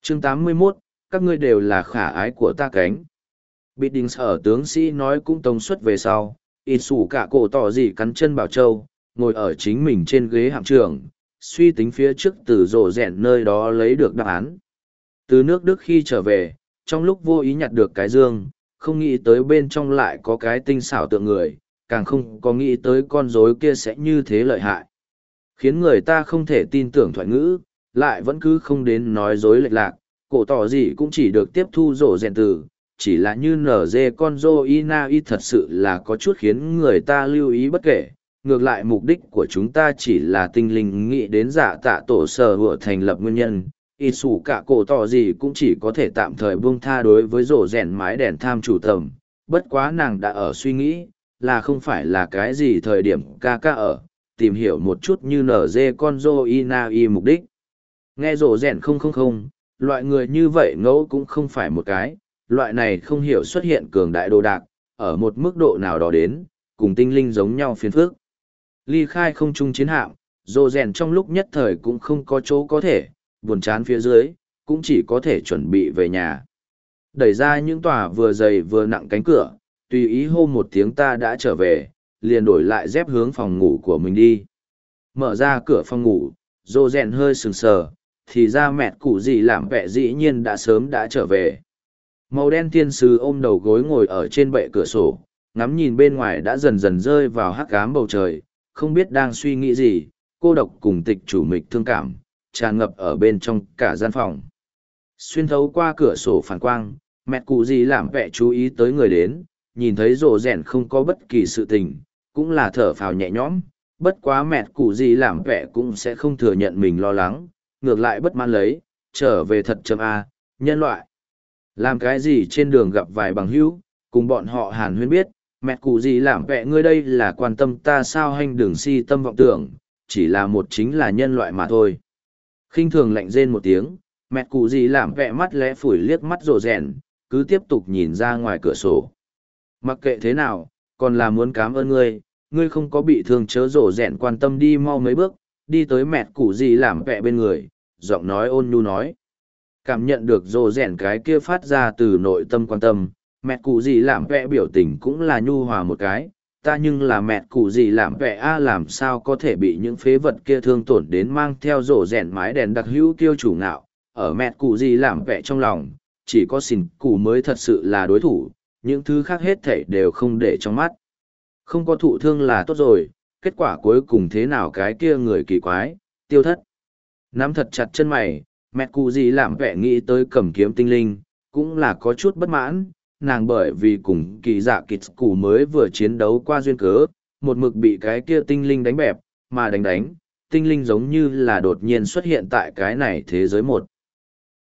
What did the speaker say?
Chương 81, các ngươi đều là khả ái của ta cánh. Bịt đình sở tướng sĩ nói cũng tống suất về sau, ít sủ cả cổ tỏ gì cắn chân bảo châu, ngồi ở chính mình trên ghế hạm trưởng, suy tính phía trước từ rộ rẹn nơi đó lấy được đáp án. Từ nước Đức khi trở về, trong lúc vô ý nhặt được cái dương, không nghĩ tới bên trong lại có cái tinh xảo tượng người, càng không có nghĩ tới con rối kia sẽ như thế lợi hại. Khiến người ta không thể tin tưởng thoại ngữ, lại vẫn cứ không đến nói dối lệch lạc, cổ tỏ gì cũng chỉ được tiếp thu rộ rẹn từ, chỉ là như nở dê con rô ina y thật sự là có chút khiến người ta lưu ý bất kể. Ngược lại mục đích của chúng ta chỉ là tinh linh nghĩ đến giả tạ tổ sở hựa thành lập nguyên nhân, ít xù cả cổ tỏ gì cũng chỉ có thể tạm thời buông tha đối với rổ rèn mái đèn tham chủ tầm, bất quá nàng đã ở suy nghĩ, là không phải là cái gì thời điểm ca ca ở, tìm hiểu một chút như nở dê con rô ina y mục đích. Nghe rổ rèn không, loại người như vậy ngẫu cũng không phải một cái, loại này không hiểu xuất hiện cường đại đồ đạc, ở một mức độ nào đó đến, cùng tinh linh giống nhau phiền phức. Ly khai không chung chiến hạm, rổ rèn trong lúc nhất thời cũng không có chỗ có thể, buồn chán phía dưới, cũng chỉ có thể chuẩn bị về nhà. Đẩy ra những tòa vừa dày vừa nặng cánh cửa, tùy ý hô một tiếng ta đã trở về, liền đổi lại dép hướng phòng ngủ của mình đi. Mở ra cửa phòng ngủ, rô rèn hơi sừng sờ, thì ra mẹ cụ gì làm vẻ dĩ nhiên đã sớm đã trở về. Màu đen thiên sứ ôm đầu gối ngồi ở trên bệ cửa sổ, ngắm nhìn bên ngoài đã dần dần rơi vào hắc ám bầu trời, không biết đang suy nghĩ gì, cô độc cùng tịch chủ mịch thương cảm, tràn ngập ở bên trong cả gian phòng. Xuyên thấu qua cửa sổ phản quang, mẹ cụ gì làm vẻ chú ý tới người đến, nhìn thấy rồ rèn không có bất kỳ sự tình, cũng là thở phào nhẹ nhõm, bất quá mẹ cụ gì làm vẻ cũng sẽ không thừa nhận mình lo lắng, ngược lại bất mãn lấy, trở về thật chậm a, nhân loại. Làm cái gì trên đường gặp vài bằng hữu, cùng bọn họ hàn huyên biết, mẹ cụ gì làm vẻ ngươi đây là quan tâm ta sao hành đường si tâm vọng tưởng, chỉ là một chính là nhân loại mà thôi. Khinh thường lạnh rên một tiếng, mẹ cụ gì làm vẻ mắt lẽ phủi liếc mắt rồ rèn, cứ tiếp tục nhìn ra ngoài cửa sổ. Mặc kệ thế nào, còn là muốn cảm ơn ngươi, ngươi không có bị thương chớ rồ rèn quan tâm đi mau mấy bước, đi tới mẹ cụ gì làm vẻ bên người, giọng nói ôn nhu nói. Cảm nhận được rồ rèn cái kia phát ra từ nội tâm quan tâm, mẹ cụ gì làm vẻ biểu tình cũng là nhu hòa một cái, ta nhưng là mẹ cụ gì làm vẻ a làm sao có thể bị những phế vật kia thương tổn đến mang theo rổ rèn mái đèn đặc hữu kiêu chủ ngạo, ở mẹ cụ gì làm vẻ trong lòng, chỉ có xỉn cụ mới thật sự là đối thủ, những thứ khác hết thảy đều không để trong mắt. Không có thụ thương là tốt rồi, kết quả cuối cùng thế nào cái kia người kỳ quái, tiêu thất. Nắm thật chặt chân mày, mẹ cụ gì làm vẻ nghĩ tới cầm kiếm tinh linh, cũng là có chút bất mãn, nàng bởi vì cùng kỳ dạ kịch củ mới vừa chiến đấu qua duyên cớ, một mực bị cái kia tinh linh đánh bẹp, mà đánh, tinh linh giống như là đột nhiên xuất hiện tại cái này thế giới một.